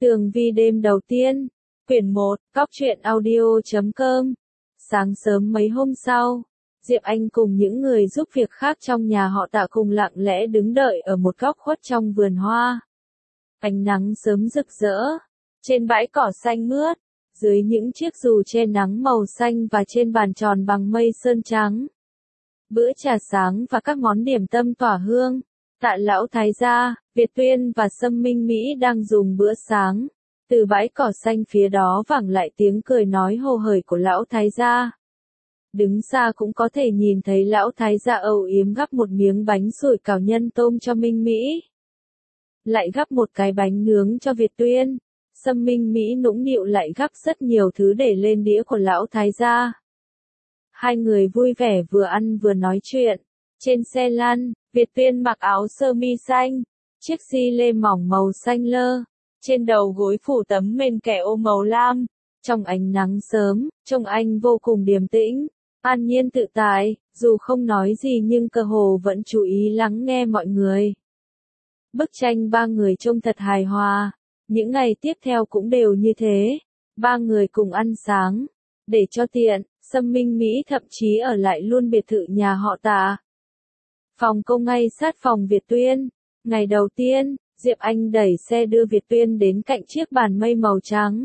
Tường vi đêm đầu tiên, quyển 1, cóc truyện audio.com. Sáng sớm mấy hôm sau, Diệp Anh cùng những người giúp việc khác trong nhà họ Tạ cùng lặng lẽ đứng đợi ở một góc khuất trong vườn hoa. Ánh nắng sớm rực rỡ, trên bãi cỏ xanh mướt, dưới những chiếc dù che nắng màu xanh và trên bàn tròn bằng mây sơn trắng. Bữa trà sáng và các món điểm tâm tỏa hương. Tạ Lão Thái gia, Việt Tuyên và Sâm Minh Mỹ đang dùng bữa sáng. Từ bãi cỏ xanh phía đó vẳng lại tiếng cười nói hồ hởi của Lão Thái gia. Đứng xa cũng có thể nhìn thấy Lão Thái gia âu yếm gắp một miếng bánh sủi cảo nhân tôm cho Minh Mỹ. Lại gắp một cái bánh nướng cho Việt Tuyên. Sâm Minh Mỹ nũng nịu lại gắp rất nhiều thứ để lên đĩa của Lão Thái gia. Hai người vui vẻ vừa ăn vừa nói chuyện. Trên xe lăn, Việt Tuyên mặc áo sơ mi xanh, chiếc xi lê mỏng màu xanh lơ, trên đầu gối phủ tấm mền kẻ ô màu lam. Trong ánh nắng sớm, trông anh vô cùng điềm tĩnh, an nhiên tự tại, dù không nói gì nhưng cơ hồ vẫn chú ý lắng nghe mọi người. Bức tranh ba người trông thật hài hòa, những ngày tiếp theo cũng đều như thế, ba người cùng ăn sáng. Để cho tiện, Sâm Minh Mỹ thậm chí ở lại luôn biệt thự nhà họ Tạ. Phòng cô ngay sát phòng Việt Tuyên. Ngày đầu tiên, Diệp Anh đẩy xe đưa Việt Tuyên đến cạnh chiếc bàn mây màu trắng.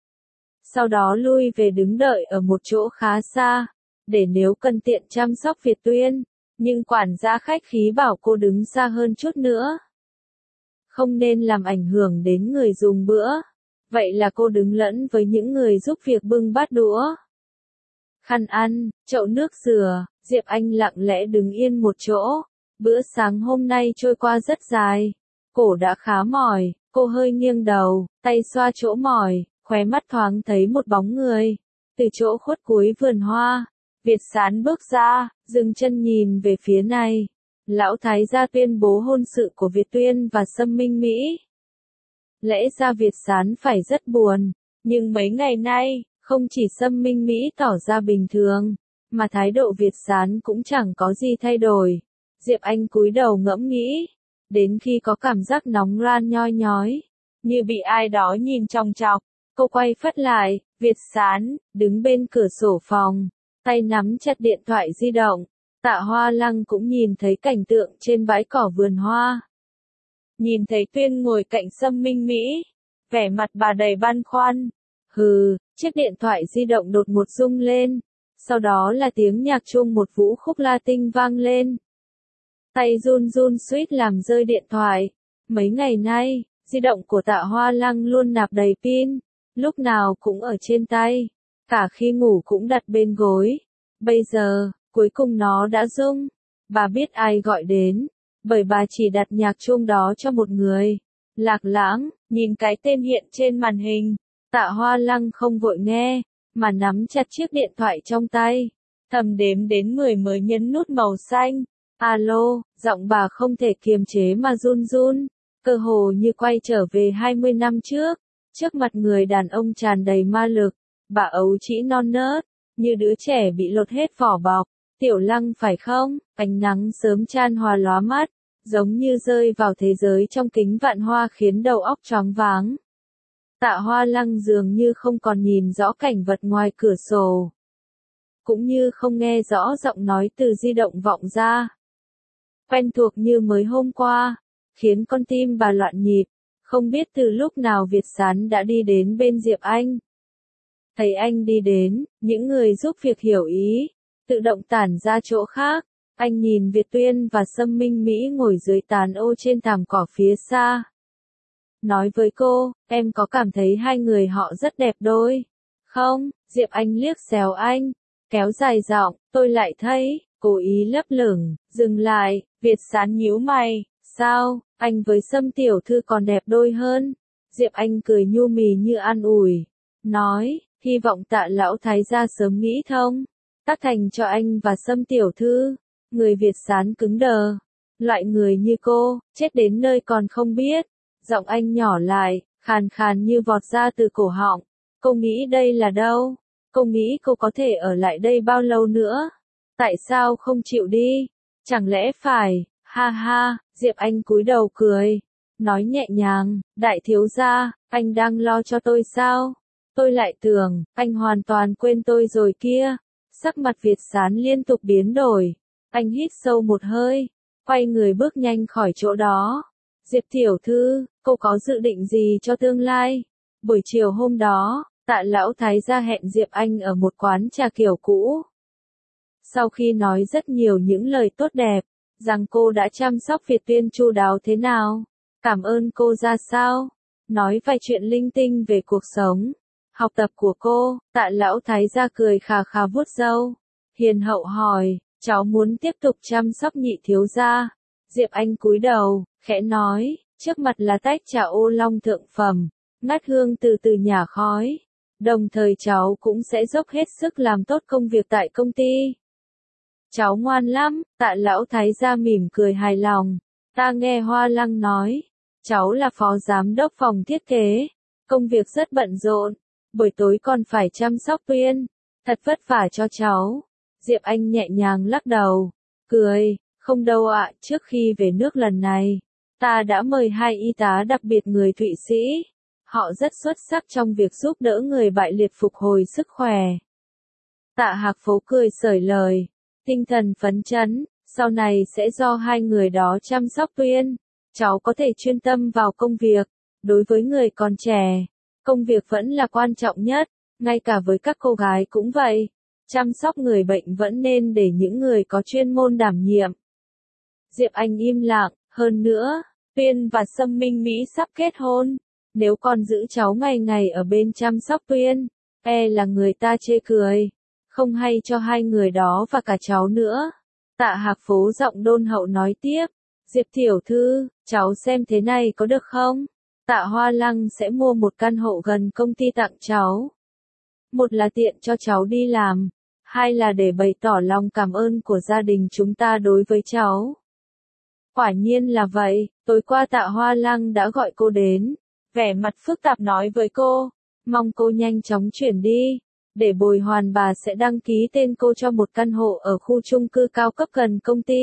Sau đó lui về đứng đợi ở một chỗ khá xa, để nếu cần tiện chăm sóc Việt Tuyên, nhưng quản gia khách khí bảo cô đứng xa hơn chút nữa. Không nên làm ảnh hưởng đến người dùng bữa. Vậy là cô đứng lẫn với những người giúp việc bưng bát đũa. Khăn ăn, chậu nước rửa, Diệp Anh lặng lẽ đứng yên một chỗ. Bữa sáng hôm nay trôi qua rất dài. Cổ đã khá mỏi, cô hơi nghiêng đầu, tay xoa chỗ mỏi, khóe mắt thoáng thấy một bóng người. Từ chỗ khuất cuối vườn hoa, Việt Sán bước ra, dừng chân nhìn về phía này. Lão Thái gia tuyên bố hôn sự của Việt Tuyên và Sâm Minh Mỹ. Lẽ ra Việt Sán phải rất buồn, nhưng mấy ngày nay, không chỉ Sâm Minh Mỹ tỏ ra bình thường, mà thái độ Việt Sán cũng chẳng có gì thay đổi. Diệp Anh cúi đầu ngẫm nghĩ, đến khi có cảm giác nóng ran nhoi nhói, như bị ai đó nhìn chòng chọc, cô quay phắt lại, Việt Sán, đứng bên cửa sổ phòng, tay nắm chặt điện thoại di động. Tạ Hoa Lăng cũng nhìn thấy cảnh tượng trên bãi cỏ vườn hoa. Nhìn thấy Tuyên ngồi cạnh Sâm Minh Mỹ, vẻ mặt bà đầy băn khoăn. Hừ, chiếc điện thoại di động đột ngột rung lên, sau đó là tiếng nhạc chuông một vũ khúc Latin vang lên. Tay run run suýt làm rơi điện thoại. Mấy ngày nay, di động của Tạ Hoa Lăng luôn nạp đầy pin, lúc nào cũng ở trên tay, cả khi ngủ cũng đặt bên gối. Bây giờ, cuối cùng nó đã rung. Bà biết ai gọi đến, bởi bà chỉ đặt nhạc chuông đó cho một người. Lạc Lãng, nhìn cái tên hiện trên màn hình. Tạ Hoa Lăng không vội nghe, mà nắm chặt chiếc điện thoại trong tay, thầm đếm đến 10 mới nhấn nút màu xanh. Alo, giọng bà không thể kiềm chế mà run run, cơ hồ như quay trở về 20 năm trước. Trước mặt người đàn ông tràn đầy ma lực, bà ấu trĩ non nớt, như đứa trẻ bị lột hết vỏ bọc. Tiểu Lăng phải không? Ánh nắng sớm chan hòa lóa mắt, giống như rơi vào thế giới trong kính vạn hoa khiến đầu óc choáng váng. Tạ Hoa Lăng dường như không còn nhìn rõ cảnh vật ngoài cửa sổ, cũng như không nghe rõ giọng nói từ di động vọng ra. Quen thuộc như mới hôm qua, khiến con tim bà loạn nhịp, không biết từ lúc nào Việt Sán đã đi đến bên Diệp Anh. Thấy anh đi đến, những người giúp việc hiểu ý, tự động tản ra chỗ khác. Anh nhìn Việt Tuyên và Sâm Minh Mỹ ngồi dưới tán ô trên thảm cỏ phía xa. Nói với cô, em có cảm thấy hai người họ rất đẹp đôi không? Diệp Anh liếc xéo anh, kéo dài giọng, tôi lại thấy, cố ý lấp lửng, dừng lại. Việt Sán nhíu mày, sao, anh với Sâm tiểu thư còn đẹp đôi hơn? Diệp Anh cười nhu mì như an ủi, nói, hy vọng Tạ Lão Thái gia sớm nghĩ thông, tác thành cho anh và Sâm tiểu thư. Người Việt Sán cứng đờ, loại người như cô, chết đến nơi còn không biết. Giọng anh nhỏ lại, khàn khàn như vọt ra từ cổ họng. Cô nghĩ đây là đâu? Cô nghĩ cô có thể ở lại đây bao lâu nữa? Tại sao không chịu đi? Chẳng lẽ phải, ha ha, Diệp Anh cúi đầu cười. nói nhẹ nhàng, đại thiếu gia, anh đang lo cho tôi sao? Tôi lại tưởng, anh hoàn toàn quên tôi rồi kia. Sắc mặt Việt Sán liên tục biến đổi. Anh hít sâu một hơi, quay người bước nhanh khỏi chỗ đó. Diệp tiểu thư, cô có dự định gì cho tương lai? Buổi chiều hôm đó, Tạ lão thái gia hẹn Diệp Anh ở một quán trà kiểu cũ. Sau khi nói rất nhiều những lời tốt đẹp, rằng cô đã chăm sóc Việt Tuyên chu đáo thế nào, cảm ơn cô ra sao, nói vài chuyện linh tinh về cuộc sống, học tập của cô, Tạ lão thái gia cười khà khà vuốt râu, hiền hậu hỏi, cháu muốn tiếp tục chăm sóc nhị thiếu gia. Diệp Anh cúi đầu, khẽ nói, trước mặt là tách trà ô long thượng phẩm, ngát hương từ từ nhả khói. Đồng thời cháu cũng sẽ dốc hết sức làm tốt công việc tại công ty. Cháu ngoan lắm, Tạ lão thái gia mỉm cười hài lòng. Ta nghe Hoa Lăng nói, cháu là phó giám đốc phòng thiết kế, công việc rất bận rộn, buổi tối còn phải chăm sóc Tuyên, thật vất vả cho cháu. Diệp Anh nhẹ nhàng lắc đầu, cười, không đâu ạ, trước khi về nước lần này, ta đã mời 2 y tá đặc biệt người Thụy Sĩ. Họ rất xuất sắc trong việc giúp đỡ người bại liệt phục hồi sức khỏe. Tạ Hạc Phố cười xởi lời, tinh thần phấn chấn, sau này sẽ do 2 người đó chăm sóc Tuyên. Cháu có thể chuyên tâm vào công việc, đối với người còn trẻ, công việc vẫn là quan trọng nhất, ngay cả với các cô gái cũng vậy. Chăm sóc người bệnh vẫn nên để những người có chuyên môn đảm nhiệm. Diệp Anh im lặng, hơn nữa, Tuyên và Sâm Minh Mỹ sắp kết hôn. Nếu còn giữ cháu ngày ngày ở bên chăm sóc Tuyên, là người ta chê cười, không hay cho 2 người đó và cả cháu nữa. Tạ Hạc Phố giọng đôn hậu nói tiếp, Diệp tiểu thư, cháu xem thế này có được không? Tạ Hoa Lăng sẽ mua một căn hộ gần công ty tặng cháu. Một là tiện cho cháu đi làm, 2 là để bày tỏ lòng cảm ơn của gia đình chúng ta đối với cháu. Quả nhiên là vậy, tối qua Tạ Hoa Lăng đã gọi cô đến. Vẻ mặt phức tạp nói với cô, mong cô nhanh chóng chuyển đi, để bồi hoàn bà sẽ đăng ký tên cô cho một căn hộ ở khu chung cư cao cấp gần công ty.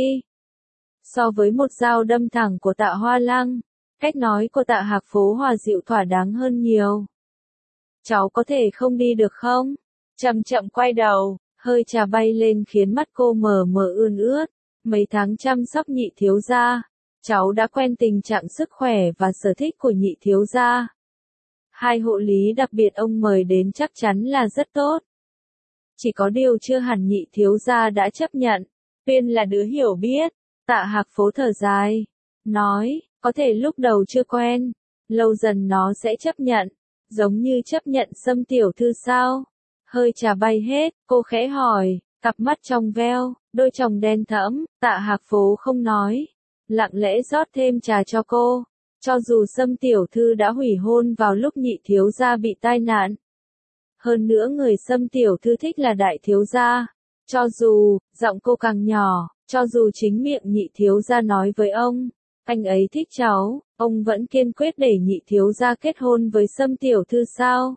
So với một dao đâm thẳng của Tạ Hoa Lăng, cách nói của Tạ Hạc Phố hòa dịu thỏa đáng hơn nhiều. Cháu có thể không đi được không? Chậm chậm quay đầu, hơi trà bay lên khiến mắt cô mờ mờ ươn ướt. Mấy tháng chăm sóc nhị thiếu gia, cháu đã quen tình trạng sức khỏe và sở thích của nhị thiếu gia. 2 hộ lý đặc biệt ông mời đến chắc chắn là rất tốt. Chỉ có điều chưa hẳn nhị thiếu gia đã chấp nhận. Tuyên là đứa hiểu biết. Tạ Hạc Phố thở dài, nói, có thể lúc đầu chưa quen, lâu dần nó sẽ chấp nhận, giống như chấp nhận Sâm tiểu thư sao? Hơi trà bay hết, cô khẽ hỏi, cặp mắt trong veo, đôi tròng đen thẫm. Tạ Hạc Phố không nói, lặng lẽ rót thêm trà cho cô. Cho dù Sâm tiểu thư đã hủy hôn vào lúc nhị thiếu gia bị tai nạn, hơn nữa người Sâm tiểu thư thích là đại thiếu gia. Cho dù, giọng cô càng nhỏ, cho dù chính miệng nhị thiếu gia nói với ông, anh ấy thích cháu, ông vẫn kiên quyết để nhị thiếu gia kết hôn với Sâm tiểu thư sao?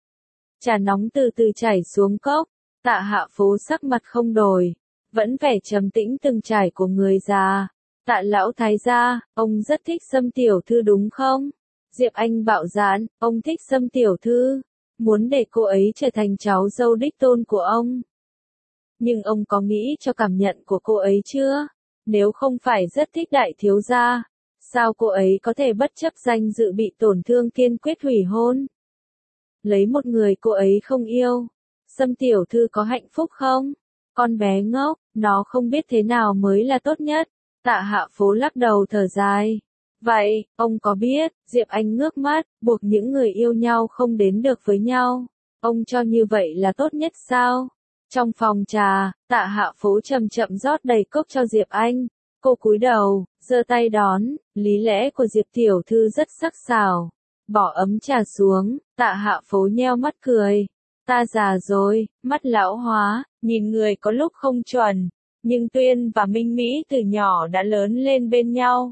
Trà nóng từ từ chảy xuống cốc, Tạ Hạ Phố sắc mặt không đổi, vẫn vẻ trầm tĩnh từng trải của người già. Tạ lão thái gia, ông rất thích Sâm tiểu thư đúng không? Diệp Anh bạo dạn, ông thích Sâm tiểu thư, muốn để cô ấy trở thành cháu dâu đích tôn của ông. Nhưng ông có nghĩ cho cảm nhận của cô ấy chưa? Nếu không phải rất thích đại thiếu gia, sao cô ấy có thể bất chấp danh dự bị tổn thương kiên quyết hủy hôn? Lấy một người cô ấy không yêu, Sâm tiểu thư có hạnh phúc không? Con bé ngốc, nó không biết thế nào mới là tốt nhất. Tạ Hạ Phố lắc đầu thở dài. Vậy, ông có biết, Diệp Anh ngước mắt, buộc những người yêu nhau không đến được với nhau. Ông cho như vậy là tốt nhất sao? Trong phòng trà, Tạ Hạ Phố chậm chậm rót đầy cốc cho Diệp Anh. Cô cúi đầu, giơ tay đón, lý lẽ của Diệp tiểu thư rất sắc sảo. Bỏ ấm trà xuống, Tạ Hạ Phố nheo mắt cười. Ta già rồi, mắt lão hóa, nhìn người có lúc không chuẩn. Nhưng Tuyên và Minh Mỹ từ nhỏ đã lớn lên bên nhau.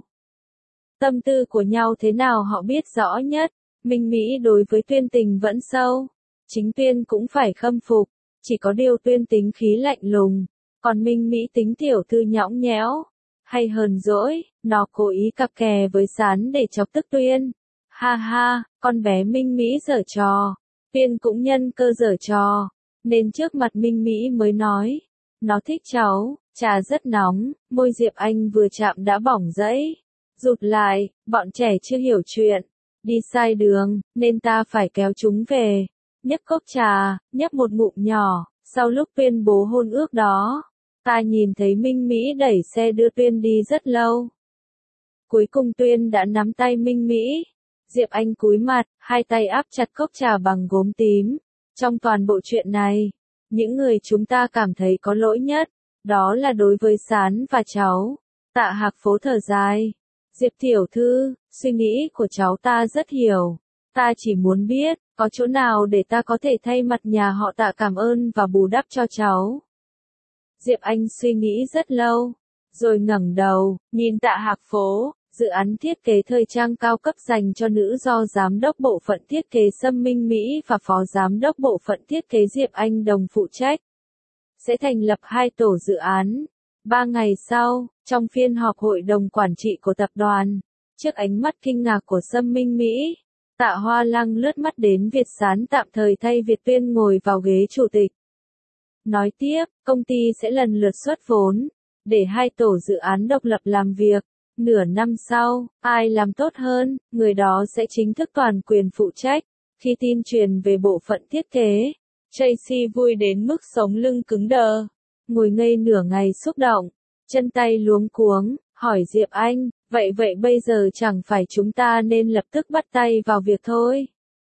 Tâm tư của nhau thế nào họ biết rõ nhất. Minh Mỹ đối với Tuyên tình vẫn sâu. Chính Tuyên cũng phải khâm phục. Chỉ có điều Tuyên tính khí lạnh lùng. Còn Minh Mỹ tính tiểu thư nhõng nhẽo. Hay hờn dỗi, nó cố ý cặp kè với Sán để chọc tức Tuyên. Ha ha, con bé Minh Mỹ giở trò. Tuyên cũng nhân cơ giở trò, nên trước mặt Minh Mỹ mới nói. Nó thích cháu, trà rất nóng, môi Diệp Anh vừa chạm đã bỏng rẫy. Rụt lại, bọn trẻ chưa hiểu chuyện. Đi sai đường, nên ta phải kéo chúng về. Nhấp cốc trà, nhấp một ngụm nhỏ, sau lúc tuyên bố hôn ước đó. Ta nhìn thấy Minh Mỹ đẩy xe đưa Tuyên đi rất lâu. Cuối cùng Tuyên đã nắm tay Minh Mỹ. Diệp Anh cúi mặt, hai tay áp chặt cốc trà bằng gốm tím. Trong toàn bộ chuyện này, những người chúng ta cảm thấy có lỗi nhất, đó là đối với Sán và cháu. Tạ Hạc Phố thở dài. Diệp tiểu thư, suy nghĩ của cháu ta rất hiểu. Ta chỉ muốn biết, có chỗ nào để ta có thể thay mặt nhà họ Tạ cảm ơn và bù đắp cho cháu. Diệp Anh suy nghĩ rất lâu, rồi ngẩng đầu, nhìn Tạ Hạc Phố, dự án thiết kế thời trang cao cấp dành cho nữ do Giám đốc Bộ phận Thiết kế Sâm Minh Mỹ và Phó Giám đốc Bộ phận Thiết kế Diệp Anh đồng phụ trách. Sẽ thành lập 2 tổ dự án. 3 ngày sau, trong phiên họp hội đồng quản trị của tập đoàn, trước ánh mắt kinh ngạc của Sâm Minh Mỹ, Tạ Hoa Lăng lướt mắt đến Việt Sán tạm thời thay Việt Tuyên ngồi vào ghế chủ tịch. Nói tiếp, công ty sẽ lần lượt xuất vốn, để 2 tổ dự án độc lập làm việc. Nửa năm sau, ai làm tốt hơn, người đó sẽ chính thức toàn quyền phụ trách. Khi tin truyền về bộ phận thiết kế, Tracy vui đến mức sống lưng cứng đờ. Ngồi ngây nửa ngày xúc động, chân tay luống cuống, hỏi Diệp Anh, vậy bây giờ chẳng phải chúng ta nên lập tức bắt tay vào việc thôi.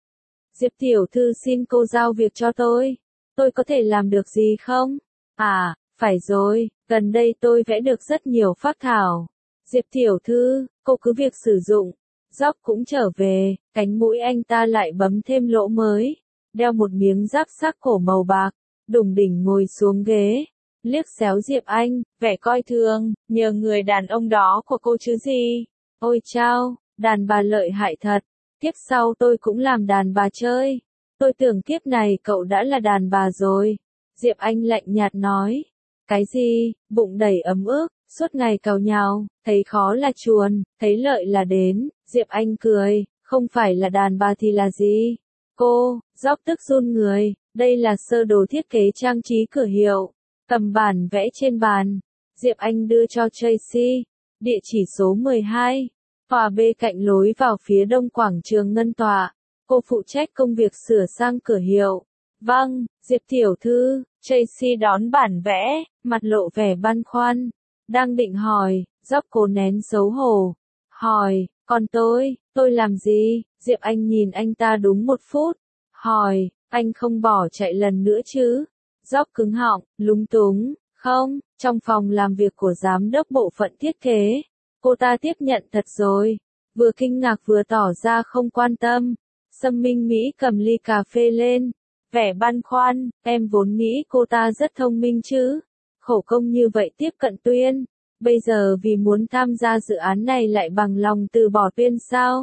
Diệp tiểu thư xin cô giao việc cho tôi có thể làm được gì không? À, phải rồi, gần đây tôi vẽ được rất nhiều phác thảo. Diệp tiểu thư, cô cứ việc sử dụng. Jock cũng trở về, cánh mũi anh ta lại bấm thêm lỗ mới, đeo một miếng giáp xác cổ màu bạc, đủng đỉnh ngồi xuống ghế, liếc xéo Diệp Anh, vẻ coi thường, nhờ người đàn ông đó của cô chứ gì. Ôi chao, đàn bà lợi hại thật, kiếp sau tôi cũng làm đàn bà chơi. Tôi tưởng kiếp này cậu đã là đàn bà rồi. Diệp Anh lạnh nhạt nói. Cái gì, bụng đầy ấm ức, suốt ngày càu nhàu, thấy khó là chuồn, thấy lợi là đến. Diệp Anh cười, không phải là đàn bà thì là gì? Cô, Jock tức run người, đây là sơ đồ thiết kế trang trí cửa hiệu. Cầm bản vẽ trên bàn. Diệp Anh đưa cho Tracy. Địa chỉ số 12. Tòa B cạnh lối vào phía đông quảng trường Ngân Tọa. Cô phụ trách công việc sửa sang cửa hiệu. Vâng, Diệp tiểu thư. Tracy đón bản vẽ, mặt lộ vẻ băn khoăn. Đang định hỏi, Jock cố nén xấu hổ. Hỏi, còn tôi làm gì? Diệp Anh nhìn anh ta đúng 1 phút. Hỏi, anh không bỏ chạy lần nữa chứ? Jock cứng họng, lúng túng, không, trong phòng làm việc của giám đốc bộ phận thiết kế. Cô ta tiếp nhận thật rồi. Vừa kinh ngạc vừa tỏ ra không quan tâm. Sâm Minh Mỹ cầm ly cà phê lên. Vẻ băn khoăn, em vốn nghĩ cô ta rất thông minh chứ. Khổ công như vậy tiếp cận Tuyên. Bây giờ vì muốn tham gia dự án này lại bằng lòng từ bỏ Tuyên sao?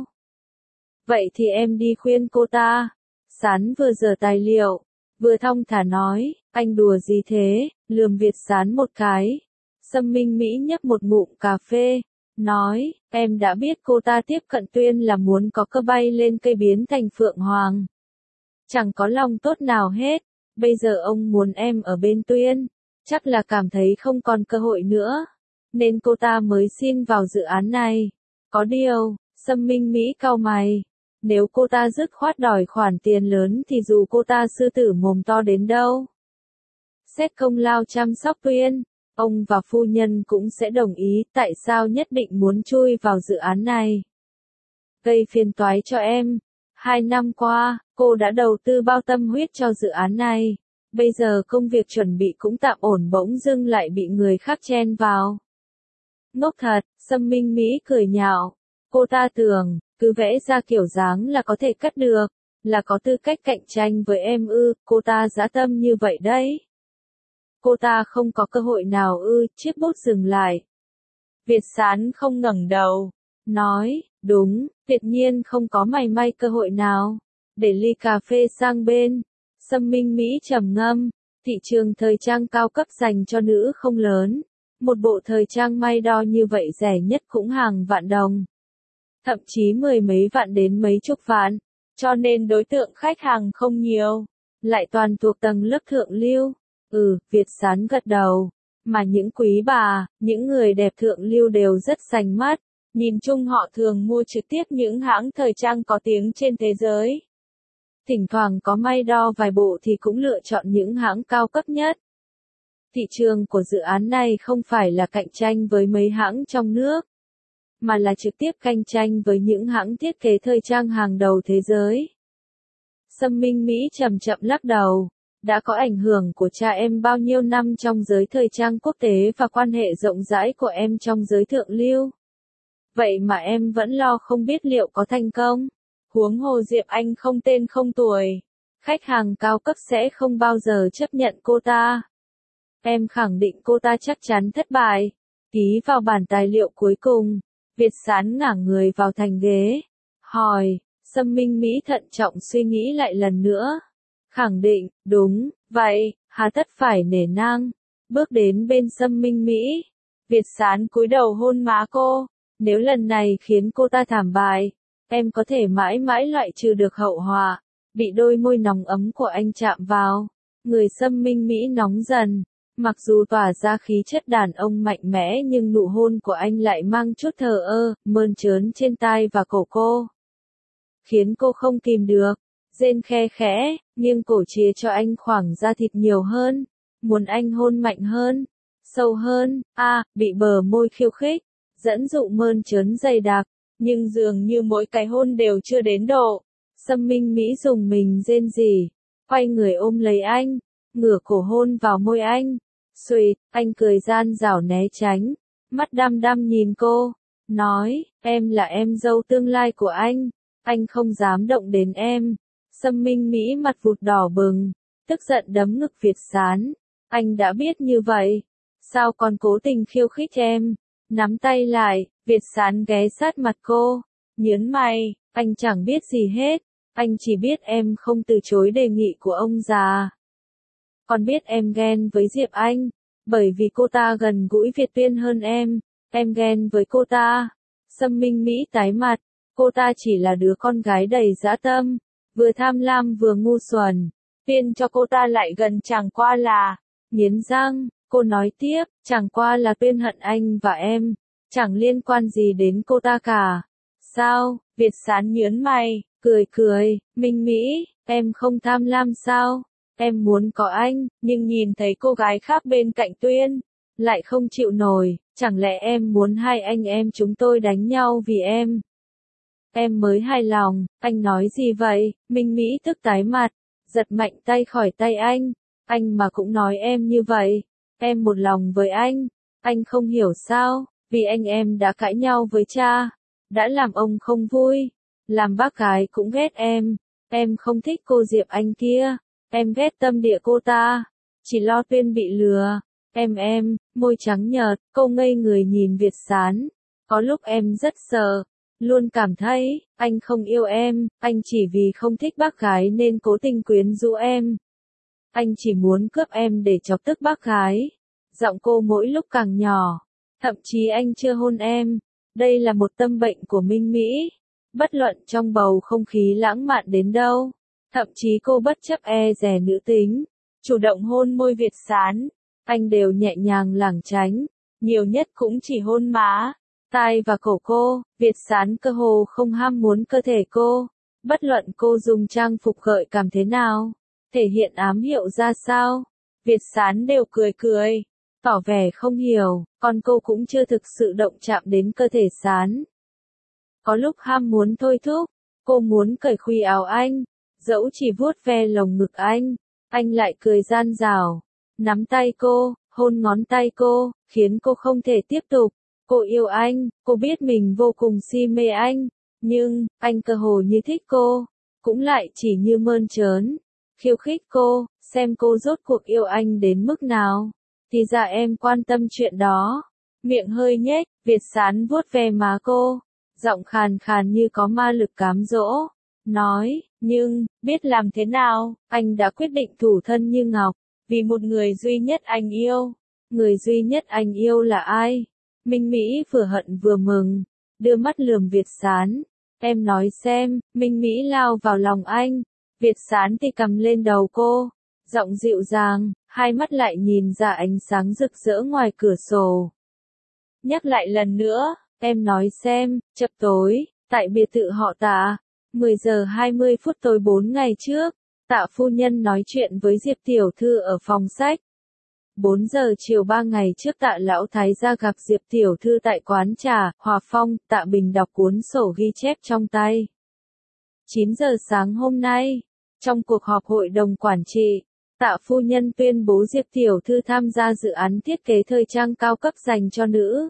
Vậy thì em đi khuyên cô ta. Sán vừa dở tài liệu, vừa thong thả nói, anh đùa gì thế, lườm Việt Sán một cái. Sâm Minh Mỹ nhấp một ngụm cà phê, nói, em đã biết cô ta tiếp cận Tuyên là muốn có cơ bay lên cây biến thành Phượng Hoàng. Chẳng có lòng tốt nào hết, bây giờ ông muốn em ở bên Tuyên, chắc là cảm thấy không còn cơ hội nữa, nên cô ta mới xin vào dự án này. Có điều, Sâm Minh Mỹ cau mày. Nếu cô ta dứt khoát đòi khoản tiền lớn thì dù cô ta sư tử mồm to đến đâu, xét công lao chăm sóc Tuyên, ông và phu nhân cũng sẽ đồng ý. Tại sao nhất định muốn chui vào dự án này? Gây phiền toái cho em. 2 năm qua, cô đã đầu tư bao tâm huyết cho dự án này. Bây giờ công việc chuẩn bị cũng tạm ổn bỗng dưng lại bị người khác chen vào. Ngốc thật, Sâm Minh Mỹ cười nhạo. Cô ta tưởng, cứ vẽ ra kiểu dáng là có thể cắt được, là có tư cách cạnh tranh với em ư, cô ta dã tâm như vậy đấy. Cô ta không có cơ hội nào ư, chiếc bút dừng lại. Việt Sán không ngẩng đầu, nói, đúng, tuyệt nhiên không có mảy may cơ hội nào. Để ly cà phê sang bên, Sâm Minh Mỹ trầm ngâm, thị trường thời trang cao cấp dành cho nữ không lớn, Một bộ thời trang may đo như vậy rẻ nhất cũng hàng vạn đồng. Thậm chí mười mấy vạn đến mấy chục vạn. Cho nên đối tượng khách hàng không nhiều. Lại toàn thuộc tầng lớp thượng lưu. Việt Sán gật đầu. Mà những quý bà, những người đẹp thượng lưu đều rất sành mắt. Nhìn chung họ thường mua trực tiếp những hãng thời trang có tiếng trên thế giới. Thỉnh thoảng có may đo vài bộ thì cũng lựa chọn những hãng cao cấp nhất. Thị trường của dự án này không phải là cạnh tranh với mấy hãng trong nước, mà là trực tiếp cạnh tranh với những hãng thiết kế thời trang hàng đầu thế giới. Sâm Minh Mỹ chậm chậm lắc đầu. Đã có ảnh hưởng của cha em bao nhiêu năm trong giới thời trang quốc tế và quan hệ rộng rãi của em trong giới thượng lưu. Vậy mà em vẫn lo không biết liệu có thành công. Huống hồ Diệp Anh không tên không tuổi. Khách hàng cao cấp sẽ không bao giờ chấp nhận cô ta. Em khẳng định cô ta chắc chắn thất bại. Ký vào bản tài liệu cuối cùng. Việt Sán ngả người vào thành ghế. Hỏi, Sâm Minh Mỹ thận trọng suy nghĩ lại lần nữa. Khẳng định, đúng, vậy, hà tất phải nể nang. Bước đến bên Sâm Minh Mỹ. Việt Sán cúi đầu hôn má cô. Nếu lần này khiến cô ta thảm bại, em có thể mãi mãi loại trừ được hậu họa. Bị đôi môi nóng ấm của anh chạm vào. Người Sâm Minh Mỹ nóng dần. Mặc dù tỏa ra khí chất đàn ông mạnh mẽ nhưng nụ hôn của anh lại mang chút thờ ơ, mơn trớn trên tai và cổ cô. Khiến cô không kìm được. Rên khe khẽ, nghiêng cổ chìa cho anh khoảng da thịt nhiều hơn. Muốn anh hôn mạnh hơn, sâu hơn, bị bờ môi khiêu khích, dẫn dụ mơn trớn dày đặc. Nhưng dường như mỗi cái hôn đều chưa đến độ. Sâm Minh Mỹ dùng mình rên rỉ, quay người ôm lấy anh, ngửa cổ hôn vào môi anh. Xuỵt, anh cười gian rảo né tránh, mắt đăm đăm nhìn cô, nói, em là em dâu tương lai của anh không dám động đến em. Sâm Minh Mỹ mặt vụt đỏ bừng, tức giận đấm ngực Việt Sán, anh đã biết như vậy, sao còn cố tình khiêu khích em? Nắm tay lại, Việt Sán ghé sát mặt cô, nhớn mày, anh chẳng biết gì hết, anh chỉ biết em không từ chối đề nghị của ông già. Còn biết em ghen với Diệp Anh, bởi vì cô ta gần gũi Việt Tuyên hơn em ghen với cô ta. Sâm Minh Mỹ tái mặt, cô ta chỉ là đứa con gái đầy dã tâm, vừa tham lam vừa ngu xuẩn, Tuyên cho cô ta lại gần chẳng qua là, nghiến răng, cô nói tiếp, chẳng qua là Tuyên hận anh và em, chẳng liên quan gì đến cô ta cả. Sao? Việt Sán nhớn mày, cười, Minh Mỹ, em không tham lam sao? Em muốn có anh, nhưng nhìn thấy cô gái khác bên cạnh Tuyên, lại không chịu nổi, chẳng lẽ em muốn hai anh em chúng tôi đánh nhau vì em? Em mới hài lòng, anh nói gì vậy? Minh Mỹ tức tái mặt, giật mạnh tay khỏi tay anh mà cũng nói em như vậy, em một lòng với anh không hiểu sao, vì anh em đã cãi nhau với cha, đã làm ông không vui, làm bác gái cũng ghét em không thích cô Diệp Anh kia. Em ghét tâm địa cô ta, chỉ lo Tuyên bị lừa. Môi trắng nhợt, cô ngây người nhìn Việt Sán. Có lúc em rất sợ, luôn cảm thấy, anh không yêu em, anh chỉ vì không thích bác gái nên cố tình quyến rũ em. Anh chỉ muốn cướp em để chọc tức bác gái. Giọng cô mỗi lúc càng nhỏ, thậm chí anh chưa hôn em. Đây là một tâm bệnh của Minh Mỹ. Bất luận trong bầu không khí lãng mạn đến đâu. Thậm chí cô bất chấp e dè nữ tính, chủ động hôn môi Việt Sán, anh đều nhẹ nhàng lảng tránh, nhiều nhất cũng chỉ hôn má, tai và cổ cô. Việt Sán cơ hồ không ham muốn cơ thể cô, bất luận cô dùng trang phục gợi cảm thế nào, thể hiện ám hiệu ra sao, Việt Sán đều cười, tỏ vẻ không hiểu, còn cô cũng chưa thực sự động chạm đến cơ thể Sán. Có lúc ham muốn thôi thúc, cô muốn cởi khuy áo anh. Dẫu chỉ vuốt ve lồng ngực anh lại cười gian rảo, nắm tay cô, hôn ngón tay cô, khiến cô không thể tiếp tục. Cô yêu anh, cô biết mình vô cùng si mê anh, nhưng, anh cơ hồ như thích cô, cũng lại chỉ như mơn trớn, khiêu khích cô, xem cô rốt cuộc yêu anh đến mức nào. Thì ra em quan tâm chuyện đó. Miệng hơi nhếch, Việt Sán vuốt ve má cô, giọng khàn khàn như có ma lực cám dỗ. Nói, nhưng, biết làm thế nào, anh đã quyết định thủ thân như ngọc, vì một người duy nhất anh yêu. Người duy nhất anh yêu là ai? Minh Mỹ vừa hận vừa mừng, đưa mắt lườm Việt Sán. Em nói xem, Minh Mỹ lao vào lòng anh. Việt Sán thì cầm lên đầu cô, giọng dịu dàng, hai mắt lại nhìn ra ánh sáng rực rỡ ngoài cửa sổ. Nhắc lại lần nữa, em nói xem, chập tối, tại biệt thự họ Tạ, 10 giờ 20 phút tối 4 ngày trước, Tạ phu nhân nói chuyện với Diệp tiểu thư ở phòng sách. 4 giờ chiều 3 ngày trước Tạ lão thái gia gặp Diệp tiểu thư tại quán trà, Hòa Phong, Tạ Bình đọc cuốn sổ ghi chép trong tay. 9 giờ sáng hôm nay, trong cuộc họp hội đồng quản trị, Tạ phu nhân tuyên bố Diệp tiểu thư tham gia dự án thiết kế thời trang cao cấp dành cho nữ.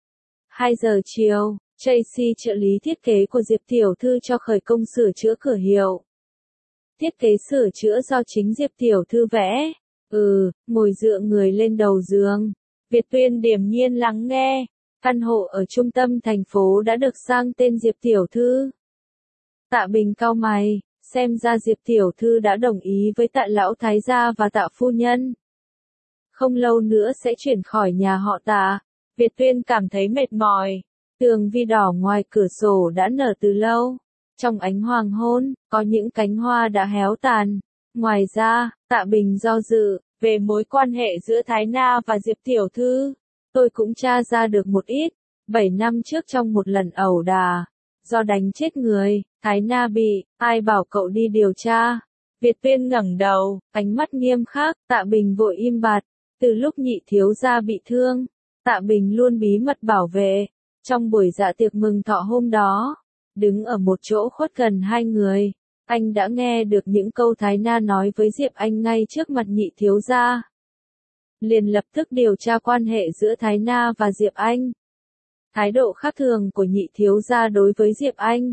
2 giờ chiều, Tracy trợ lý thiết kế của Diệp tiểu thư cho khởi công sửa chữa cửa hiệu. Thiết kế sửa chữa do chính Diệp tiểu thư vẽ. Ngồi dựa người lên đầu giường. Việt Tuyên điềm nhiên lắng nghe. Căn hộ ở trung tâm thành phố đã được sang tên Diệp tiểu thư. Tạ Bình cau mày, xem ra Diệp tiểu thư đã đồng ý với Tạ lão thái gia và Tạ phu nhân. Không lâu nữa sẽ chuyển khỏi nhà họ Tạ. Việt Tuyên cảm thấy mệt mỏi. Tường vi đỏ ngoài cửa sổ đã nở từ lâu. Trong ánh hoàng hôn, có những cánh hoa đã héo tàn. Ngoài ra, Tạ Bình do dự về mối quan hệ giữa Thái Na và Diệp tiểu thư. Tôi cũng tra ra được một ít. 7 năm trước trong một lần ẩu đả, do đánh chết người, Thái Na bị, ai bảo cậu đi điều tra? Việt Tuyên ngẩng đầu, ánh mắt nghiêm khắc, Tạ Bình vội im bặt. Từ lúc nhị thiếu gia bị thương, Tạ Bình luôn bí mật bảo vệ. Trong buổi dạ tiệc mừng thọ hôm đó, đứng ở một chỗ khuất gần hai người, anh đã nghe được những câu Thái Na nói với Diệp Anh ngay trước mặt nhị thiếu gia. Liền lập tức điều tra quan hệ giữa Thái Na và Diệp Anh. Thái độ khác thường của nhị thiếu gia đối với Diệp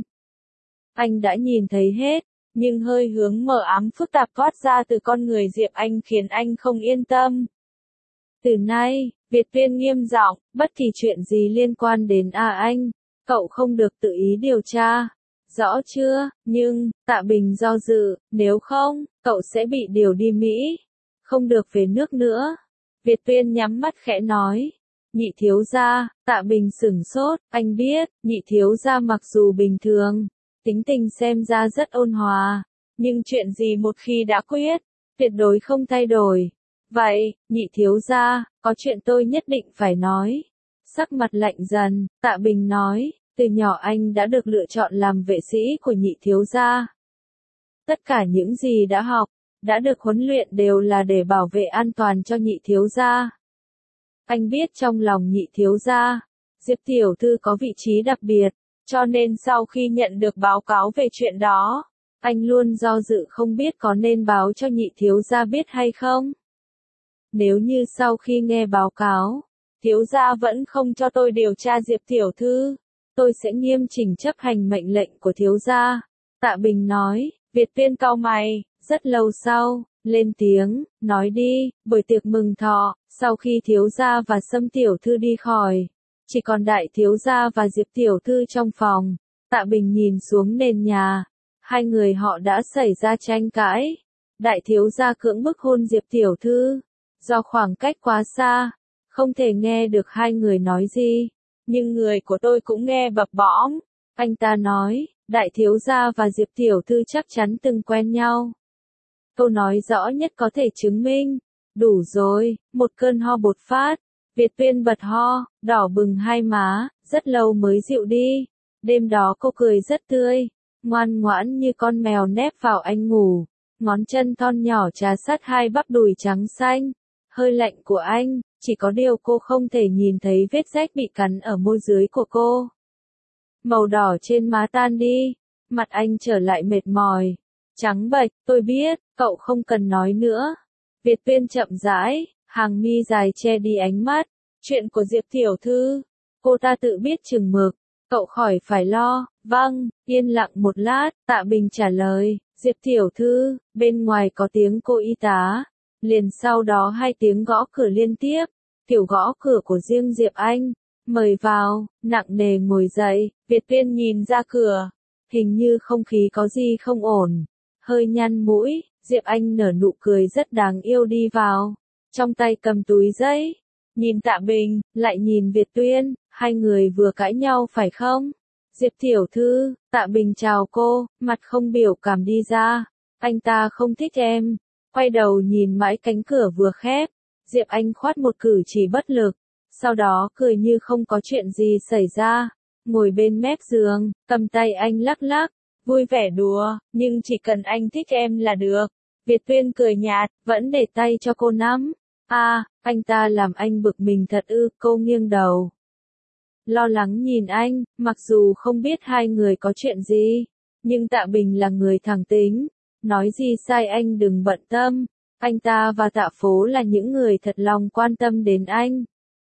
Anh đã nhìn thấy hết, nhưng hơi hướng mờ ám phức tạp thoát ra từ con người Diệp Anh khiến anh không yên tâm. Từ nay, Việt Tuyên nghiêm giọng, bất kỳ chuyện gì liên quan đến anh, cậu không được tự ý điều tra. Rõ chưa? Nhưng, Tạ Bình do dự, nếu không, cậu sẽ bị điều đi Mỹ. Không được về nước nữa. Việt Tuyên nhắm mắt khẽ nói. Nhị thiếu gia, Tạ Bình sửng sốt, anh biết, nhị thiếu gia mặc dù bình thường, tính tình xem ra rất ôn hòa, nhưng chuyện gì một khi đã quyết, tuyệt đối không thay đổi. Vậy, nhị thiếu gia, có chuyện tôi nhất định phải nói. Sắc mặt lạnh dần, Tạ Bình nói, từ nhỏ anh đã được lựa chọn làm vệ sĩ của nhị thiếu gia. Tất cả những gì đã học, đã được huấn luyện đều là để bảo vệ an toàn cho nhị thiếu gia. Anh biết trong lòng nhị thiếu gia, Diệp tiểu thư có vị trí đặc biệt, cho nên sau khi nhận được báo cáo về chuyện đó, anh luôn do dự không biết có nên báo cho nhị thiếu gia biết hay không. Nếu như sau khi nghe báo cáo, thiếu gia vẫn không cho tôi điều tra Diệp tiểu thư, tôi sẽ nghiêm chỉnh chấp hành mệnh lệnh của thiếu gia. Tạ Bình nói. Việt Tuyên cau mày, rất lâu sau, lên tiếng, nói đi. Buổi tiệc mừng thọ, sau khi thiếu gia và Sâm tiểu thư đi khỏi, chỉ còn đại thiếu gia và Diệp tiểu thư trong phòng. Tạ Bình nhìn xuống nền nhà, hai người họ đã xảy ra tranh cãi. Đại thiếu gia cưỡng bức hôn Diệp tiểu thư, do khoảng cách quá xa, không thể nghe được hai người nói gì, nhưng người của tôi cũng nghe bập bõm. Anh ta nói, đại thiếu gia và Diệp tiểu thư chắc chắn từng quen nhau. Câu nói rõ nhất có thể chứng minh. Đủ rồi, một cơn ho bột phát. Việt Tuyên bật ho, đỏ bừng hai má, rất lâu mới dịu đi. Đêm đó cô cười rất tươi, ngoan ngoãn như con mèo nép vào anh ngủ. Ngón chân thon nhỏ trà sát hai bắp đùi trắng xanh. Hơi lạnh của anh, chỉ có điều cô không thể nhìn thấy vết rách bị cắn ở môi dưới của cô. Màu đỏ trên má tan đi, mặt anh trở lại mệt mỏi, trắng bệch. Tôi biết, cậu không cần nói nữa. Việt Tuyên chậm rãi, hàng mi dài che đi ánh mắt. Chuyện của Diệp tiểu thư, cô ta tự biết chừng mực, cậu khỏi phải lo. Vâng. Yên lặng một lát, Tạ Bình trả lời, Diệp tiểu thư, bên ngoài có tiếng cô y tá. Liền sau đó hai tiếng gõ cửa liên tiếp, kiểu gõ cửa của riêng Diệp Anh. Mời vào, nặng nề ngồi dậy. Việt Tuyên nhìn ra cửa, hình như không khí có gì không ổn. Hơi nhăn mũi, Diệp Anh nở nụ cười rất đáng yêu đi vào, trong tay cầm túi giấy, Nhìn Tạ Bình, lại nhìn Việt Tuyên, hai người vừa cãi nhau phải không? Diệp tiểu thư, Tạ Bình chào cô, mặt không biểu cảm đi ra. Anh ta không thích em. Quay đầu nhìn mãi cánh cửa vừa khép. Diệp Anh khoát một cử chỉ bất lực. Sau đó cười như không có chuyện gì xảy ra. Ngồi bên mép giường, cầm tay anh lắc lắc. Vui vẻ đùa, nhưng chỉ cần anh thích em là được. Việt Tuyên cười nhạt, vẫn để tay cho cô nắm. Anh ta làm anh bực mình thật ư, cô nghiêng đầu. Lo lắng nhìn anh, mặc dù không biết hai người có chuyện gì, nhưng Tạ Bình là người thẳng tính, nói gì sai anh đừng bận tâm, anh ta và Tạ Phố là những người thật lòng quan tâm đến anh.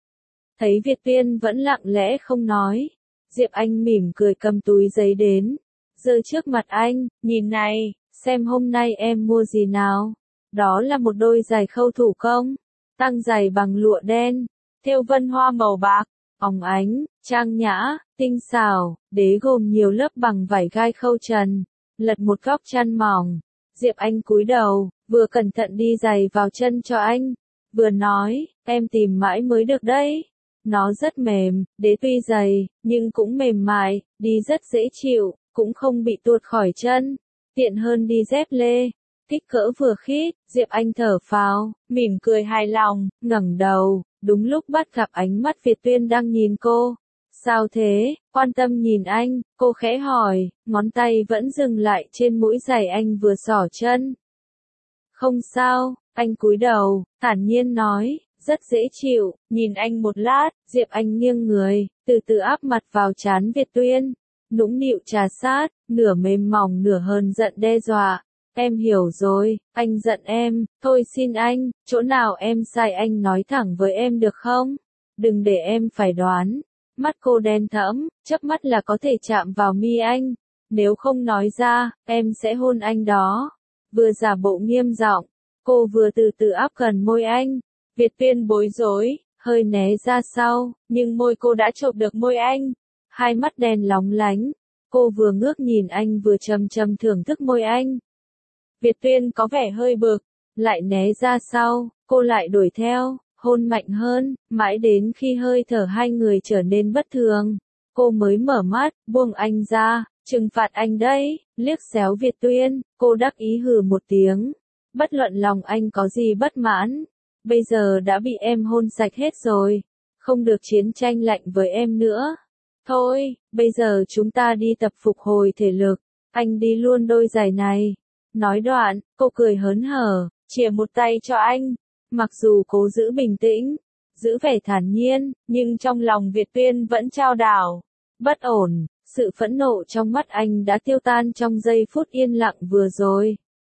Thấy Việt Tuyên vẫn lặng lẽ không nói, Diệp Anh mỉm cười cầm túi giấy đến, giơ trước mặt anh, nhìn này, xem hôm nay em mua gì nào. Đó là một đôi giày khâu thủ công, tang giày bằng lụa đen, thêu vân hoa màu bạc, óng ánh, trang nhã, tinh xảo, đế gồm nhiều lớp bằng vải gai khâu trần, lật một góc chăn mỏng. Diệp Anh cúi đầu, vừa cẩn thận đi giày vào chân cho anh, vừa nói, em tìm mãi mới được đấy. Nó rất mềm, đế tuy dày, nhưng cũng mềm mại, đi rất dễ chịu, cũng không bị tuột khỏi chân, tiện hơn đi dép lê. Kích cỡ vừa khít, Diệp Anh thở phào, mỉm cười hài lòng, ngẩng đầu, đúng lúc bắt gặp ánh mắt Việt Tuyên đang nhìn cô. Sao thế, quan tâm nhìn anh, cô khẽ hỏi, ngón tay vẫn dừng lại trên mũi giày anh vừa xỏ chân. Không sao, anh cúi đầu, thản nhiên nói, rất dễ chịu, nhìn anh một lát, Diệp Anh nghiêng người, từ từ áp mặt vào trán Việt Tuyên, nũng nịu trà sát, nửa mềm mỏng nửa hờn giận đe dọa. Em hiểu rồi, anh giận em, thôi xin anh, chỗ nào em sai anh nói thẳng với em được không? Đừng để em phải đoán. Mắt cô đen thẫm, chớp mắt là có thể chạm vào mi anh. Nếu không nói ra, em sẽ hôn anh đó. Vừa giả bộ nghiêm giọng, cô vừa từ từ áp gần môi anh. Việt Tuyên bối rối, hơi né ra sau, nhưng môi cô đã chộp được môi anh. Hai mắt đen lóng lánh, cô vừa ngước nhìn anh vừa chầm chầm thưởng thức môi anh. Việt Tuyên có vẻ hơi bực, lại né ra sau, cô lại đuổi theo, hôn mạnh hơn, mãi đến khi hơi thở hai người trở nên bất thường. Cô mới mở mắt, buông anh ra, trừng phạt anh đấy, liếc xéo Việt Tuyên, cô đắc ý hừ một tiếng. Bất luận lòng anh có gì bất mãn, bây giờ đã bị em hôn sạch hết rồi, không được chiến tranh lạnh với em nữa. Thôi, bây giờ chúng ta đi tập phục hồi thể lực, anh đi luôn đôi giày này. Nói đoạn, cô cười hớn hở, chìa một tay cho anh. Mặc dù cố giữ bình tĩnh, giữ vẻ thản nhiên, nhưng trong lòng Việt Tuyên vẫn chao đảo. Bất ổn, sự phẫn nộ trong mắt anh đã tiêu tan trong giây phút yên lặng vừa rồi.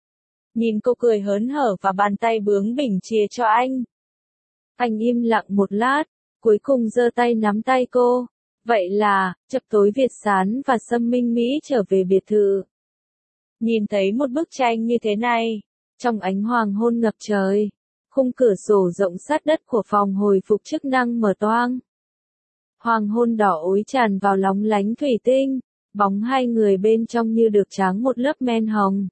Nhìn cô cười hớn hở và bàn tay bướng bỉnh chìa cho anh. Anh im lặng một lát, cuối cùng giơ tay nắm tay cô. Vậy là, chập tối Việt Sán và Sâm Minh Mỹ trở về biệt thự. Nhìn thấy một bức tranh như thế này, trong ánh hoàng hôn ngập trời, khung cửa sổ rộng sát đất của phòng hồi phục chức năng mở toang. Hoàng hôn đỏ ối tràn vào lóng lánh thủy tinh, bóng hai người bên trong như được tráng một lớp men hồng.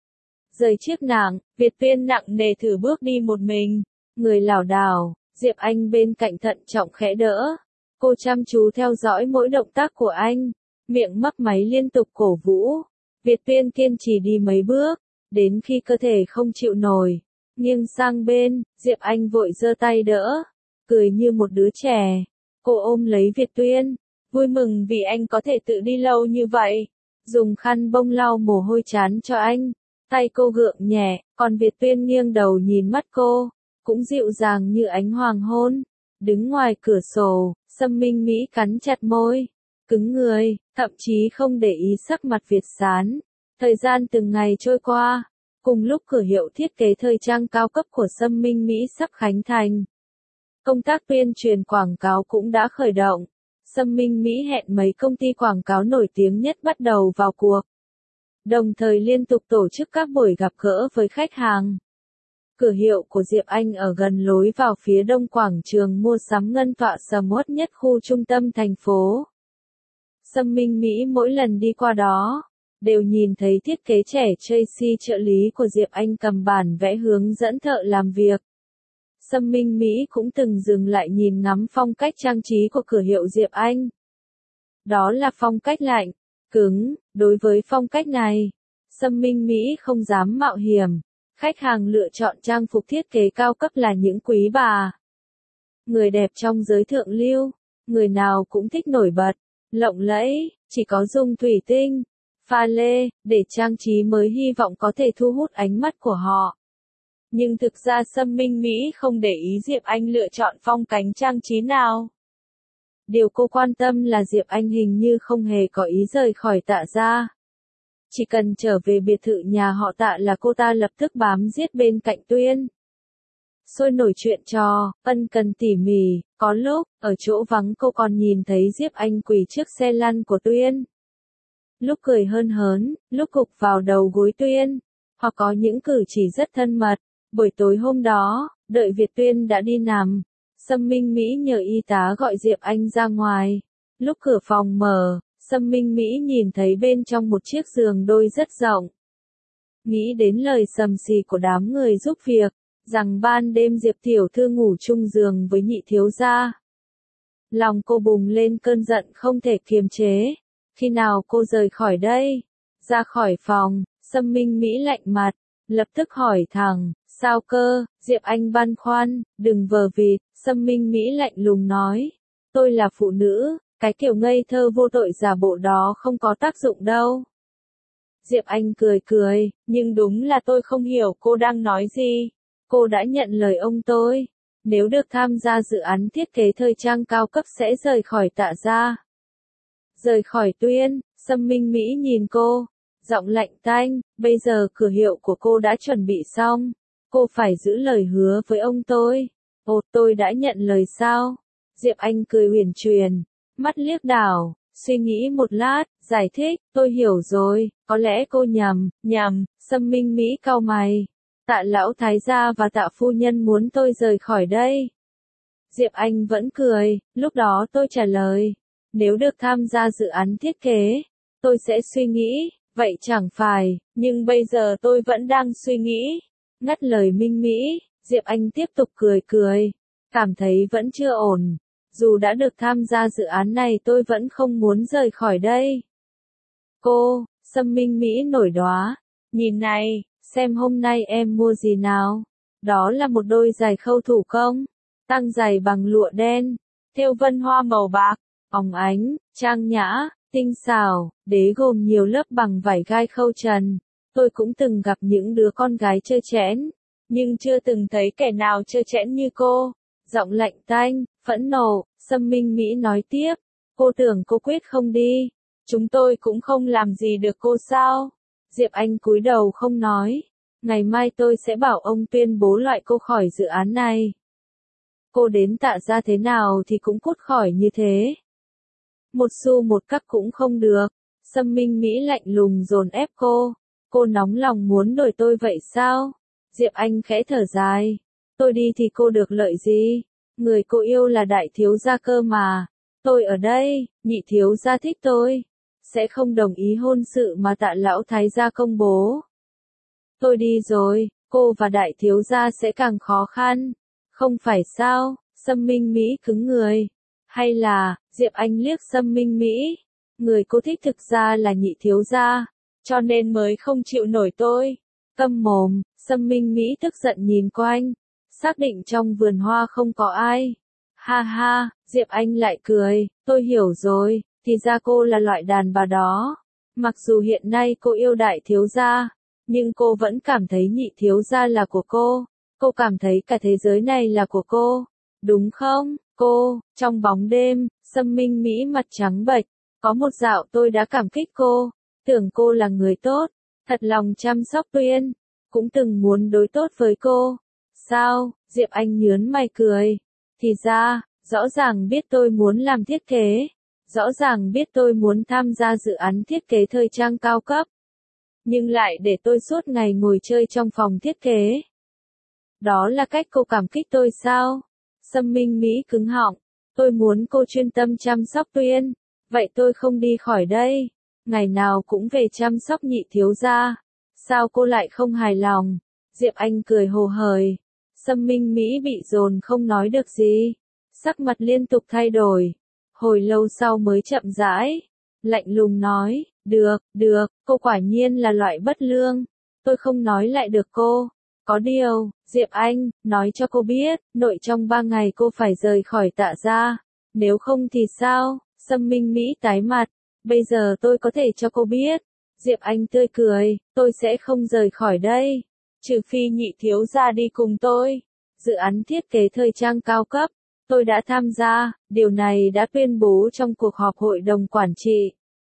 Rời chiếc nạng, Việt Tuyên nặng nề thử bước đi một mình, người lảo đảo, Diệp Anh bên cạnh thận trọng khẽ đỡ. Cô chăm chú theo dõi mỗi động tác của anh, miệng mấp máy liên tục cổ vũ. Việt Tuyên kiên trì đi mấy bước, đến khi cơ thể không chịu nổi, nghiêng sang bên, Diệp Anh vội giơ tay đỡ, cười như một đứa trẻ. Cô ôm lấy Việt Tuyên, vui mừng vì anh có thể tự đi lâu như vậy, dùng khăn bông lau mồ hôi trán cho anh, tay cô gượng nhẹ, còn Việt Tuyên nghiêng đầu nhìn mắt cô, cũng dịu dàng như ánh hoàng hôn. Đứng ngoài cửa sổ, Sâm Minh Mỹ cắn chặt môi, cứng người, thậm chí không để ý sắc mặt Việt Sán. Thời gian từng ngày trôi qua, cùng lúc cửa hiệu thiết kế thời trang cao cấp của Sâm Minh Mỹ sắp khánh thành. Công tác tuyên truyền quảng cáo cũng đã khởi động. Sâm Minh Mỹ hẹn mấy công ty quảng cáo nổi tiếng nhất bắt đầu vào cuộc. Đồng thời liên tục tổ chức các buổi gặp gỡ với khách hàng. Cửa hiệu của Diệp Anh ở gần lối vào phía đông quảng trường mua sắm Ngân Tọa sầm uất nhất khu trung tâm thành phố. Sâm Minh Mỹ mỗi lần đi qua đó, đều nhìn thấy thiết kế trẻ Tracy trợ lý của Diệp Anh cầm bản vẽ hướng dẫn thợ làm việc. Sâm Minh Mỹ cũng từng dừng lại nhìn ngắm phong cách trang trí của cửa hiệu Diệp Anh. Đó là phong cách lạnh, cứng, đối với phong cách này, Sâm Minh Mỹ không dám mạo hiểm. Khách hàng lựa chọn trang phục thiết kế cao cấp là những quý bà. Người đẹp trong giới thượng lưu, người nào cũng thích nổi bật, lộng lẫy, chỉ có dùng thủy tinh, pha lê, để trang trí mới hy vọng có thể thu hút ánh mắt của họ. Nhưng thực ra Sâm Minh Mỹ không để ý Diệp Anh lựa chọn phong cách trang trí nào. Điều cô quan tâm là Diệp Anh hình như không hề có ý rời khỏi Tạ gia. Chỉ cần trở về biệt thự nhà họ Tạ là cô ta lập tức bám giết bên cạnh Tuyên. Sôi nổi chuyện trò, ân cần tỉ mỉ, có lúc, ở chỗ vắng cô còn nhìn thấy Diệp Anh quỳ trước xe lăn của Tuyên. Lúc cười hớn hớn, lúc gục vào đầu gối Tuyên, hoặc có những cử chỉ rất thân mật. Buổi tối hôm đó, đợi Việt Tuyên đã đi nằm, Sâm Minh Mỹ nhờ y tá gọi Diệp Anh ra ngoài. Lúc cửa phòng mở, Sâm Minh Mỹ nhìn thấy bên trong một chiếc giường đôi rất rộng. Nghĩ đến lời sầm xì của đám người giúp việc, rằng ban đêm Diệp tiểu thư ngủ chung giường với nhị thiếu gia. Lòng cô bùng lên cơn giận không thể kiềm chế. Khi nào cô rời khỏi đây? Ra khỏi phòng, Sâm Minh Mỹ lạnh mặt, lập tức hỏi thẳng, sao cơ? Diệp Anh băn khoăn, đừng vờ vịt. Sâm Minh Mỹ lạnh lùng nói, tôi là phụ nữ, cái kiểu ngây thơ vô tội giả bộ đó không có tác dụng đâu. Diệp Anh cười cười, nhưng đúng là tôi không hiểu cô đang nói gì. Cô đã nhận lời ông tôi, nếu được tham gia dự án thiết kế thời trang cao cấp sẽ rời khỏi Tạ gia. Rời khỏi Tuyên, Sâm Minh Mỹ nhìn cô, giọng lạnh tanh, bây giờ cửa hiệu của cô đã chuẩn bị xong, cô phải giữ lời hứa với ông tôi. Ồ, tôi đã nhận lời sao? Diệp Anh cười uyển chuyển, mắt liếc đảo, suy nghĩ một lát, giải thích, tôi hiểu rồi, có lẽ cô nhầm. Sâm Minh Mỹ cau mày. Tạ lão thái gia và Tạ phu nhân muốn tôi rời khỏi đây. Diệp Anh vẫn cười, lúc đó tôi trả lời, nếu được tham gia dự án thiết kế, tôi sẽ suy nghĩ, vậy chẳng phải, nhưng bây giờ tôi vẫn đang suy nghĩ. Ngắt lời Minh Mỹ, Diệp Anh tiếp tục cười, cảm thấy vẫn chưa ổn. Dù đã được tham gia dự án này tôi vẫn không muốn rời khỏi đây. Cô, Sâm Minh Mỹ nổi đoá, nhìn này, xem hôm nay em mua gì nào. Đó là một đôi giày khâu thủ công, tang giày bằng lụa đen, thêu vân hoa màu bạc, óng ánh, trang nhã, tinh xảo, đế gồm nhiều lớp bằng vải gai khâu trần. Tôi cũng từng gặp những đứa con gái trơ trẽn, nhưng chưa từng thấy kẻ nào trơ trẽn như cô. Giọng lạnh tanh, phẫn nộ, Sâm Minh Mỹ nói tiếp, cô tưởng cô quyết không đi, chúng tôi cũng không làm gì được cô sao? Diệp Anh cúi đầu không nói, ngày mai tôi sẽ bảo ông tuyên bố loại cô khỏi dự án này. Cô đến Tạ gia thế nào thì cũng cút khỏi như thế. Một xu một cắc cũng không được. Sâm Minh Mỹ lạnh lùng dồn ép cô nóng lòng muốn đổi tôi vậy sao? Diệp Anh khẽ thở dài, tôi đi thì cô được lợi gì? Người cô yêu là đại thiếu gia cơ mà. Tôi ở đây, nhị thiếu gia thích tôi, sẽ không đồng ý hôn sự mà Tạ lão thái gia công bố. Tôi đi rồi, cô và đại thiếu gia sẽ càng khó khăn, không phải sao? Sâm Minh Mỹ cứng người. Hay là, Diệp Anh liếc Sâm Minh Mỹ, người cô thích thực ra là nhị thiếu gia, cho nên mới không chịu nổi tôi. Câm mồm, Sâm Minh Mỹ tức giận nhìn quanh, xác định trong vườn hoa không có ai. Ha ha, Diệp Anh lại cười, tôi hiểu rồi, thì ra cô là loại đàn bà đó. Mặc dù hiện nay cô yêu đại thiếu gia, nhưng cô vẫn cảm thấy nhị thiếu gia là của cô cảm thấy cả thế giới này là của cô, đúng không? Cô, trong bóng đêm, Sâm Minh Mỹ mặt trắng bệch, có một dạo tôi đã cảm kích cô, tưởng cô là người tốt, thật lòng chăm sóc Tuyên, cũng từng muốn đối tốt với cô. Sao? Diệp Anh nhớn mày cười, thì ra, rõ ràng biết tôi muốn làm thiết kế, rõ ràng biết tôi muốn tham gia dự án thiết kế thời trang cao cấp, nhưng lại để tôi suốt ngày ngồi chơi trong phòng thiết kế. Đó là cách cô cảm kích tôi sao? Sâm Minh Mỹ cứng họng, tôi muốn cô chuyên tâm chăm sóc Tuyên, vậy tôi không đi khỏi đây, ngày nào cũng về chăm sóc nhị thiếu gia. Sao cô lại không hài lòng? Diệp Anh cười hồ hởi, Sâm Minh Mỹ bị dồn không nói được gì. Sắc mặt liên tục thay đổi. Hồi lâu sau mới chậm rãi. Lạnh lùng nói, được, cô quả nhiên là loại bất lương. Tôi không nói lại được cô. Có điều, Diệp Anh, nói cho cô biết, nội trong 3 ngày cô phải rời khỏi Tạ gia. Nếu không thì sao? Sâm Minh Mỹ tái mặt. Bây giờ tôi có thể cho cô biết. Diệp Anh tươi cười, tôi sẽ không rời khỏi đây. Trừ phi Nhị thiếu gia đi cùng tôi. Dự án thiết kế thời trang cao cấp. Tôi đã tham gia, điều này đã tuyên bố trong cuộc họp hội đồng quản trị.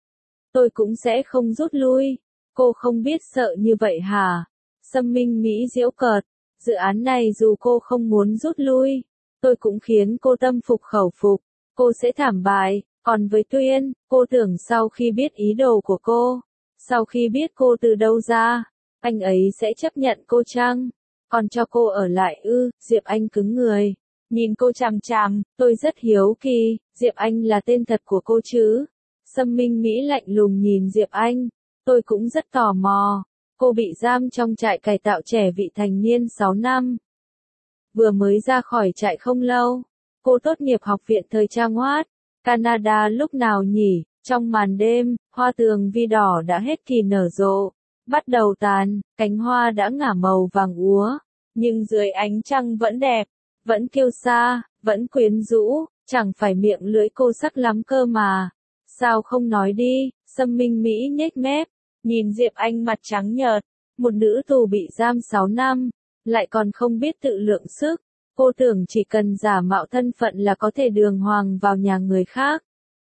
Tôi cũng sẽ không rút lui. Cô không biết sợ như vậy hả? Sâm Minh Mỹ giễu cợt. Dự án này dù cô không muốn rút lui, tôi cũng khiến cô tâm phục khẩu phục. Cô sẽ thảm bại. Còn với Tuyên, cô tưởng sau khi biết ý đồ của cô, sau khi biết cô từ đâu ra, anh ấy sẽ chấp nhận cô chăng? Còn cho cô ở lại ư? Diệp Anh cứng người. Nhìn cô chằm chằm, tôi rất hiếu kỳ, Diệp Anh là tên thật của cô chứ? Sâm Minh Mỹ lạnh lùng nhìn Diệp Anh. Tôi cũng rất tò mò. Cô bị giam trong trại cải tạo trẻ vị thành niên 6 năm. Vừa mới ra khỏi trại không lâu. Cô tốt nghiệp học viện thời trang Watt, Canada lúc nào nhỉ? Trong màn đêm, hoa tường vi đỏ đã hết kỳ nở rộ. Bắt đầu tàn, cánh hoa đã ngả màu vàng úa. Nhưng dưới ánh trăng vẫn đẹp, vẫn kiêu sa, vẫn quyến rũ, chẳng phải miệng lưỡi cô sắc lắm cơ mà. Sao không nói đi? Sâm Minh Mỹ nhếch mép, nhìn Diệp Anh mặt trắng nhợt, một nữ tù bị giam 6 năm, lại còn không biết tự lượng sức. Cô tưởng chỉ cần giả mạo thân phận là có thể đường hoàng vào nhà người khác.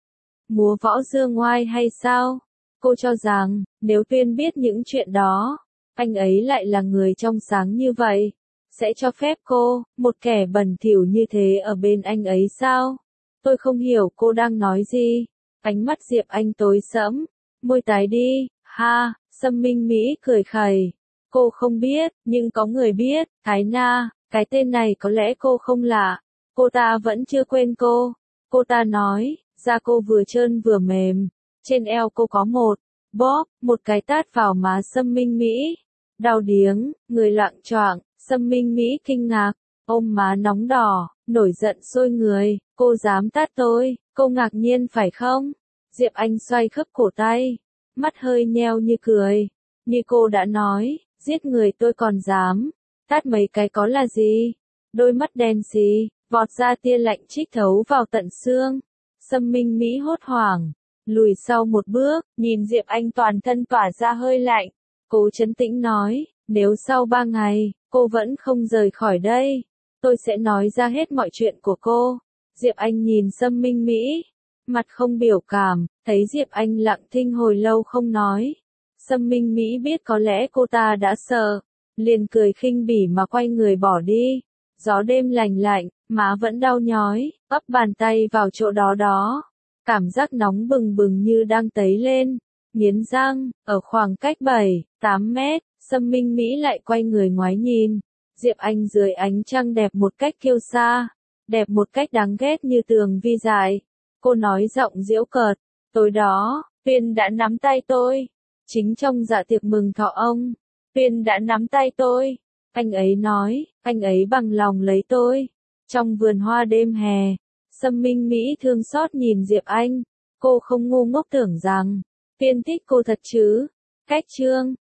Múa võ dương ngoai hay sao? Cô cho rằng, nếu Tuyên biết những chuyện đó, anh ấy lại là người trong sáng như vậy, sẽ cho phép cô, một kẻ bẩn thỉu như thế ở bên anh ấy sao? Tôi không hiểu cô đang nói gì. Ánh mắt Diệp Anh tối sẫm, môi tái đi, ha, Sâm Minh Mỹ cười khẩy. Cô không biết, nhưng có người biết, Thái Na, cái tên này có lẽ cô không lạ. Cô ta vẫn chưa quên cô. Cô ta nói, da cô vừa trơn vừa mềm. Trên eo cô có một cái tát vào má Sâm Minh Mỹ. Đau điếng, người loạng choạng, Sâm Minh Mỹ kinh ngạc, ôm má nóng đỏ, nổi giận sôi người, cô dám tát tôi, cô ngạc nhiên phải không? Diệp Anh xoay khớp cổ tay, mắt hơi nheo như cười. Như cô đã nói, giết người tôi còn dám, tát mấy cái có là gì? Đôi mắt đen xì, vọt ra tia lạnh chích thấu vào tận xương. Sâm Minh Mỹ hốt hoảng, lùi sau một bước, nhìn Diệp Anh toàn thân tỏa ra hơi lạnh. Cố trấn tĩnh nói, nếu sau 3 ngày, cô vẫn không rời khỏi đây, tôi sẽ nói ra hết mọi chuyện của cô. Diệp Anh nhìn Sâm Minh Mỹ, mặt không biểu cảm, thấy Diệp Anh lặng thinh hồi lâu không nói. Sâm Minh Mỹ biết có lẽ cô ta đã sợ, liền cười khinh bỉ mà quay người bỏ đi. Gió đêm lành lạnh, má vẫn đau nhói, ấp bàn tay vào chỗ đó. Cảm giác nóng bừng bừng như đang tấy lên. Nghiến răng, ở khoảng cách 7-8 mét, Sâm Minh Mỹ lại quay người ngoái nhìn. Diệp Anh dưới ánh trăng đẹp một cách kiêu sa, đẹp một cách đáng ghét như tường vi dại. Cô nói giọng giễu cợt, tối đó, Tuyên đã nắm tay tôi. Chính trong dạ tiệc mừng thọ ông, Tuyên đã nắm tay tôi. Anh ấy nói, anh ấy bằng lòng lấy tôi. Trong vườn hoa đêm hè, Sâm Minh Mỹ thương xót nhìn Diệp Anh. Cô không ngu ngốc tưởng rằng Tuyên thích cô thật chứ. Cách chương